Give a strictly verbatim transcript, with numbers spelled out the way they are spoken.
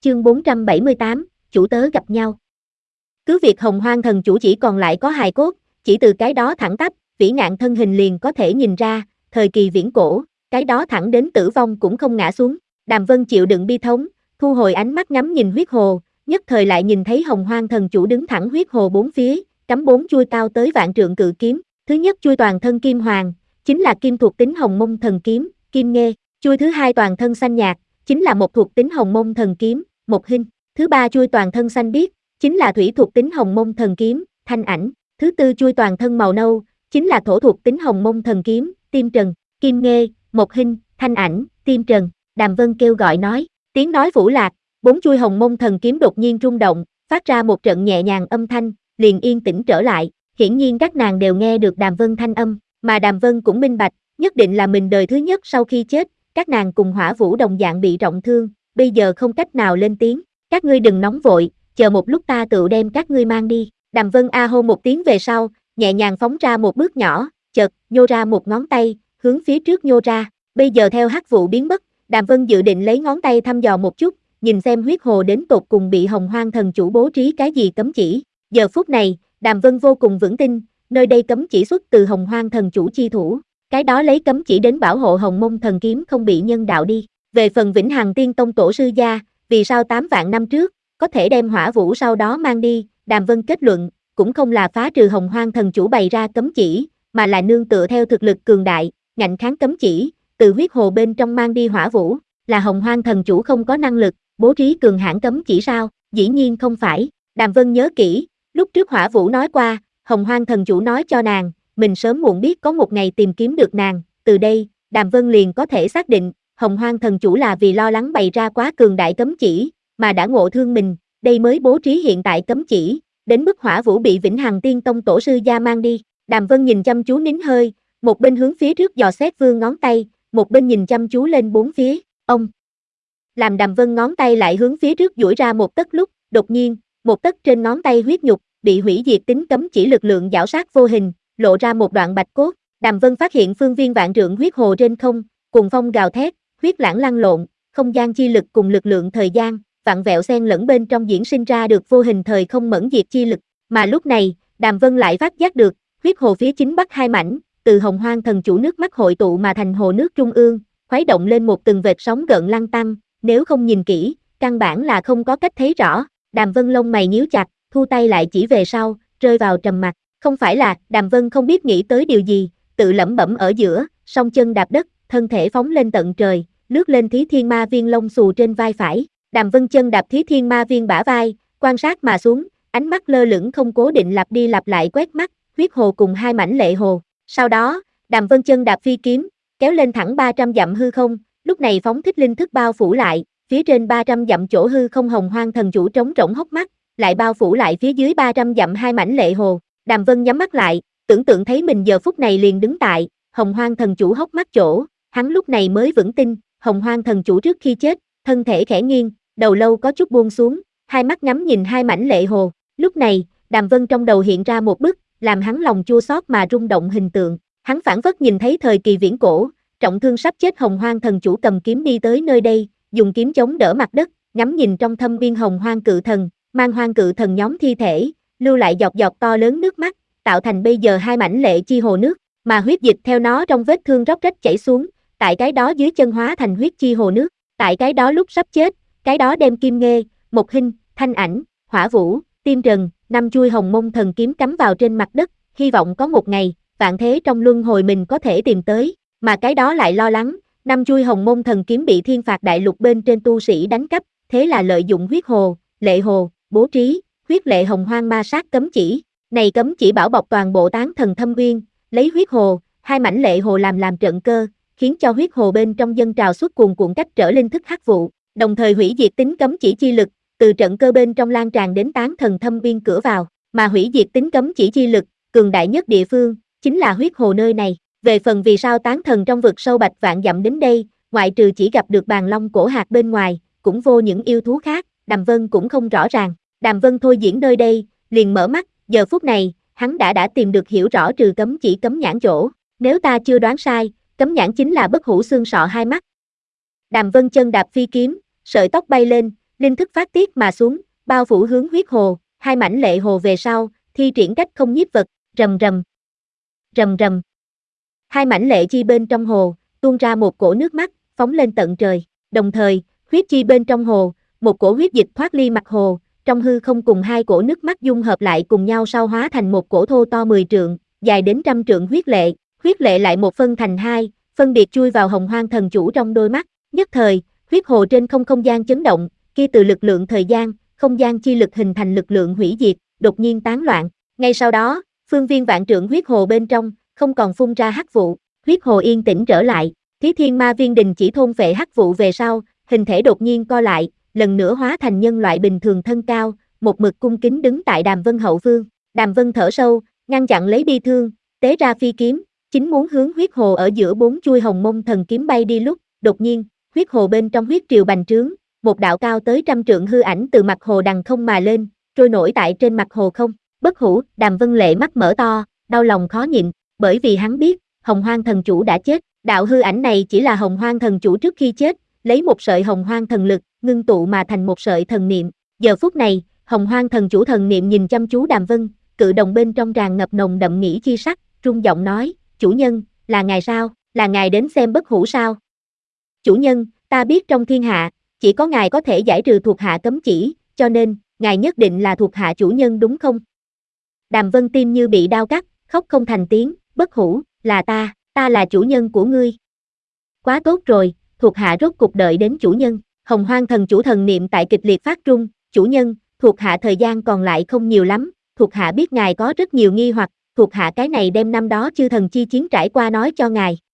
chương bốn trăm bảy mươi tám, chủ tớ gặp nhau. Cứ việc Hồng Hoang thần chủ chỉ còn lại có hài cốt, chỉ từ cái đó thẳng tắp, vĩ ngạn thân hình liền có thể nhìn ra, thời kỳ viễn cổ, cái đó thẳng đến tử vong cũng không ngã xuống. Đàm Vân chịu đựng bi thống, thu hồi ánh mắt ngắm nhìn huyết hồ, nhất thời lại nhìn thấy Hồng Hoang thần chủ đứng thẳng huyết hồ bốn phía, cắm bốn chuôi cao tới vạn trượng cự kiếm. Thứ nhất chuôi toàn thân kim hoàng, chính là kim thuộc tính Hồng Mông thần kiếm, Kim Nghê. Chuôi thứ hai toàn thân xanh nhạt, chính là một thuộc tính Hồng Mông thần kiếm, Mộc Hinh. Thứ ba chuôi toàn thân xanh biếc, chính là thủy thuộc tính Hồng Mông thần kiếm, Thanh Ảnh. Thứ tư chuôi toàn thân màu nâu, chính là thổ thuộc tính Hồng Mông thần kiếm, Tim Trần. Kim Nghê, Mộc Hinh, Thanh Ảnh, Tim Trần. Đàm Vân kêu gọi nói, tiếng nói vũ lạc, bốn chuôi Hồng Mông thần kiếm đột nhiên rung động, phát ra một trận nhẹ nhàng âm thanh, liền yên tĩnh trở lại. Hiển nhiên các nàng đều nghe được Đàm Vân thanh âm, mà Đàm Vân cũng minh bạch, nhất định là mình đời thứ nhất sau khi chết, các nàng cùng Hỏa Vũ đồng dạng bị trọng thương, bây giờ không cách nào lên tiếng. Các ngươi đừng nóng vội, chờ một lúc ta tự đem các ngươi mang đi. Đàm Vân a hô một tiếng về sau, nhẹ nhàng phóng ra một bước nhỏ, chợt nhô ra một ngón tay, hướng phía trước nhô ra. Bây giờ theo hắc vụ biến mất, Đàm Vân dự định lấy ngón tay thăm dò một chút, nhìn xem huyết hồ đến tột cùng bị Hồng Hoang thần chủ bố trí cái gì cấm chỉ. Giờ phút này, Đàm Vân vô cùng vững tin, nơi đây cấm chỉ xuất từ Hồng Hoang thần chủ chi thủ, cái đó lấy cấm chỉ đến bảo hộ Hồng Mông thần kiếm không bị nhân đạo đi. Về phần Vĩnh Hằng Tiên Tông tổ sư gia, vì sao tám vạn năm trước có thể đem Hỏa Vũ sau đó mang đi, Đàm Vân kết luận, cũng không là phá trừ Hồng Hoang thần chủ bày ra cấm chỉ, mà là nương tựa theo thực lực cường đại, ngạnh kháng cấm chỉ, từ huyết hồ bên trong mang đi Hỏa Vũ. Là Hồng Hoang thần chủ không có năng lực bố trí cường hãn cấm chỉ sao? Dĩ nhiên không phải. Đàm Vân nhớ kỹ, lúc trước Hỏa Vũ nói qua, Hồng Hoang thần chủ nói cho nàng, mình sớm muộn biết có một ngày tìm kiếm được nàng. Từ đây, Đàm Vân liền có thể xác định, Hồng Hoang thần chủ là vì lo lắng bày ra quá cường đại cấm chỉ, mà đã ngộ thương mình, đây mới bố trí hiện tại cấm chỉ, đến mức Hỏa Vũ bị Vĩnh Hằng Tiên Tông tổ sư gia mang đi. Đàm Vân nhìn chăm chú nín hơi, một bên hướng phía trước dò xét vương ngón tay, một bên nhìn chăm chú lên bốn phía. Ông làm Đàm Vân ngón tay lại hướng phía trước duỗi ra một tấc lúc, đột nhiên, một tấc trên ngón tay huyết nhục bị hủy diệt tính cấm chỉ lực lượng giảo sát vô hình, lộ ra một đoạn bạch cốt. Đàm Vân phát hiện phương viên vạn trượng huyết hồ trên không, cùng phong gào thét, huyết lãng lăn lộn, không gian chi lực cùng lực lượng thời gian, vặn vẹo xen lẫn bên trong diễn sinh ra được vô hình thời không mẫn diệt chi lực. Mà lúc này, Đàm Vân lại phát giác được, huyết hồ phía chính bắc hai mảnh, từ Hồng Hoang thần chủ nước mắt hội tụ mà thành hồ nước trung ương, khuấy động lên một từng vệt sóng gợn lăn tăn, nếu không nhìn kỹ, căn bản là không có cách thấy rõ. Đàm Vân lông mày nhíu chặt, thu tay lại chỉ về sau, rơi vào trầm mặc. Không phải là, Đàm Vân không biết nghĩ tới điều gì, tự lẩm bẩm ở giữa, song chân đạp đất, thân thể phóng lên tận trời, lướt lên Thí Thiên Ma Viên lông xù trên vai phải. Đàm Vân chân đạp Thí Thiên Ma Viên bả vai, quan sát mà xuống, ánh mắt lơ lửng không cố định lặp đi lặp lại quét mắt, huyết hồ cùng hai mảnh lệ hồ. Sau đó, Đàm Vân chân đạp phi kiếm, kéo lên thẳng ba trăm dặm hư không, lúc này phóng thích linh thức bao phủ lại, phía trên ba trăm dặm chỗ hư không Hồng Hoang thần chủ trống rỗng hốc mắt, lại bao phủ lại phía dưới ba trăm dặm hai mảnh lệ hồ. Đàm Vân nhắm mắt lại, tưởng tượng thấy mình giờ phút này liền đứng tại Hồng Hoang thần chủ hốc mắt chỗ, hắn lúc này mới vững tin, Hồng Hoang thần chủ trước khi chết, thân thể khẽ nghiêng, đầu lâu có chút buông xuống, hai mắt ngắm nhìn hai mảnh lệ hồ. Lúc này, Đàm Vân trong đầu hiện ra một bức, làm hắn lòng chua xót mà rung động hình tượng. Hắn phảng phất nhìn thấy thời kỳ viễn cổ, trọng thương sắp chết Hồng Hoang thần chủ cầm kiếm đi tới nơi đây, dùng kiếm chống đỡ mặt đất, ngắm nhìn trong thâm viên Hồng Hoang cự thần, mang Hoang cự thần nhóm thi thể, lưu lại giọt giọt to lớn nước mắt, tạo thành bây giờ hai mảnh lệ chi hồ nước, mà huyết dịch theo nó trong vết thương róc rách chảy xuống, tại cái đó dưới chân hóa thành huyết chi hồ nước, tại cái đó lúc sắp chết, cái đó đem Kim Nghê, Mộc Hinh, Thanh Ảnh, Hỏa Vũ, Tim Trần, năm chuôi Hồng Mông thần kiếm cắm vào trên mặt đất, hy vọng có một ngày, vạn thế trong luân hồi mình có thể tìm tới, mà cái đó lại lo lắng, năm chuôi Hồng Mông thần kiếm bị Thiên Phạt Đại Lục bên trên tu sĩ đánh cắp, thế là lợi dụng huyết hồ, lệ hồ, bố trí, huyết lệ Hồng Hoang ma sát cấm chỉ, này cấm chỉ bảo bọc toàn bộ Tán Thần Thâm Uyên, lấy huyết hồ, hai mảnh lệ hồ làm làm trận cơ, khiến cho huyết hồ bên trong dân trào xuất cuồn cuộn cách trở linh thức hắc vụ, đồng thời hủy diệt tính cấm chỉ chi lực, từ trận cơ bên trong lan tràn đến Tán Thần Thâm Uyên cửa vào, mà hủy diệt tính cấm chỉ chi lực, cường đại nhất địa phương, chính là huyết hồ nơi này. Về phần vì sao Tán Thần trong vực sâu bạch vạn dặm đến đây, ngoại trừ chỉ gặp được bàn long cổ hạt bên ngoài, cũng vô những yêu thú khác, Đàm Vân cũng không rõ ràng. Đàm Vân thôi diễn nơi đây, liền mở mắt, giờ phút này, hắn đã đã tìm được hiểu rõ trừ cấm chỉ cấm nhãn chỗ, nếu ta chưa đoán sai, cấm nhãn chính là bất hủ xương sọ hai mắt. Đàm Vân chân đạp phi kiếm, sợi tóc bay lên, linh thức phát tiết mà xuống, bao phủ hướng huyết hồ, hai mảnh lệ hồ về sau, thi triển cách không nhiếp vật, rầm rầm, rầm rầm. Hai mảnh lệ chi bên trong hồ, tuôn ra một cổ nước mắt, phóng lên tận trời, đồng thời, huyết chi bên trong hồ, một cổ huyết dịch thoát ly mặt hồ, trong hư không cùng hai cổ nước mắt dung hợp lại cùng nhau sau hóa thành một cổ thô to mười trượng, dài đến trăm trượng huyết lệ, huyết lệ lại một phân thành hai, phân biệt chui vào Hồng Hoang thần chủ trong đôi mắt, nhất thời, huyết hồ trên không không gian chấn động, kia từ lực lượng thời gian, không gian chi lực hình thành lực lượng hủy diệt, đột nhiên tán loạn, ngay sau đó, phương viên vạn trượng huyết hồ bên trong, không còn phun ra hắc vụ, huyết hồ yên tĩnh trở lại, Thí Thiên Ma Viên đình chỉ thôn phệ hắc vụ về sau, hình thể đột nhiên co lại, lần nữa hóa thành nhân loại bình thường thân cao, một mực cung kính đứng tại Đàm Vân hậu phương. Đàm Vân thở sâu, ngăn chặn lấy bi thương, tế ra phi kiếm, chính muốn hướng huyết hồ ở giữa bốn chuôi hồng mông thần kiếm bay đi lúc, đột nhiên, huyết hồ bên trong huyết triều bành trướng, một đạo cao tới trăm trượng hư ảnh từ mặt hồ đằng không mà lên, trôi nổi tại trên mặt hồ không. Bất hủ, Đàm Vân lệ mắt mở to, đau lòng khó nhịn, bởi vì hắn biết, Hồng Hoang thần chủ đã chết, đạo hư ảnh này chỉ là Hồng Hoang thần chủ trước khi chết, lấy một sợi Hồng Hoang thần lực, ngưng tụ mà thành một sợi thần niệm. Giờ phút này, Hồng Hoang thần chủ thần niệm nhìn chăm chú Đàm Vân, cự đồng bên trong tràn ngập nồng đậm nghĩ chi sắc, rung giọng nói, chủ nhân, là ngài sao, là ngài đến xem bất hủ sao? Chủ nhân, ta biết trong thiên hạ, chỉ có ngài có thể giải trừ thuộc hạ cấm chỉ, cho nên, ngài nhất định là thuộc hạ chủ nhân đúng không? Đàm Vân tim như bị đau cắt, khóc không thành tiếng, bất hủ, là ta, ta là chủ nhân của ngươi. Quá tốt rồi, thuộc hạ rốt cục đợi đến chủ nhân. Hồng Hoang thần chủ thần niệm tại kịch liệt phát rung, chủ nhân, thuộc hạ thời gian còn lại không nhiều lắm, thuộc hạ biết ngài có rất nhiều nghi hoặc, thuộc hạ cái này đem năm đó chư thần chi chiến trải qua nói cho ngài.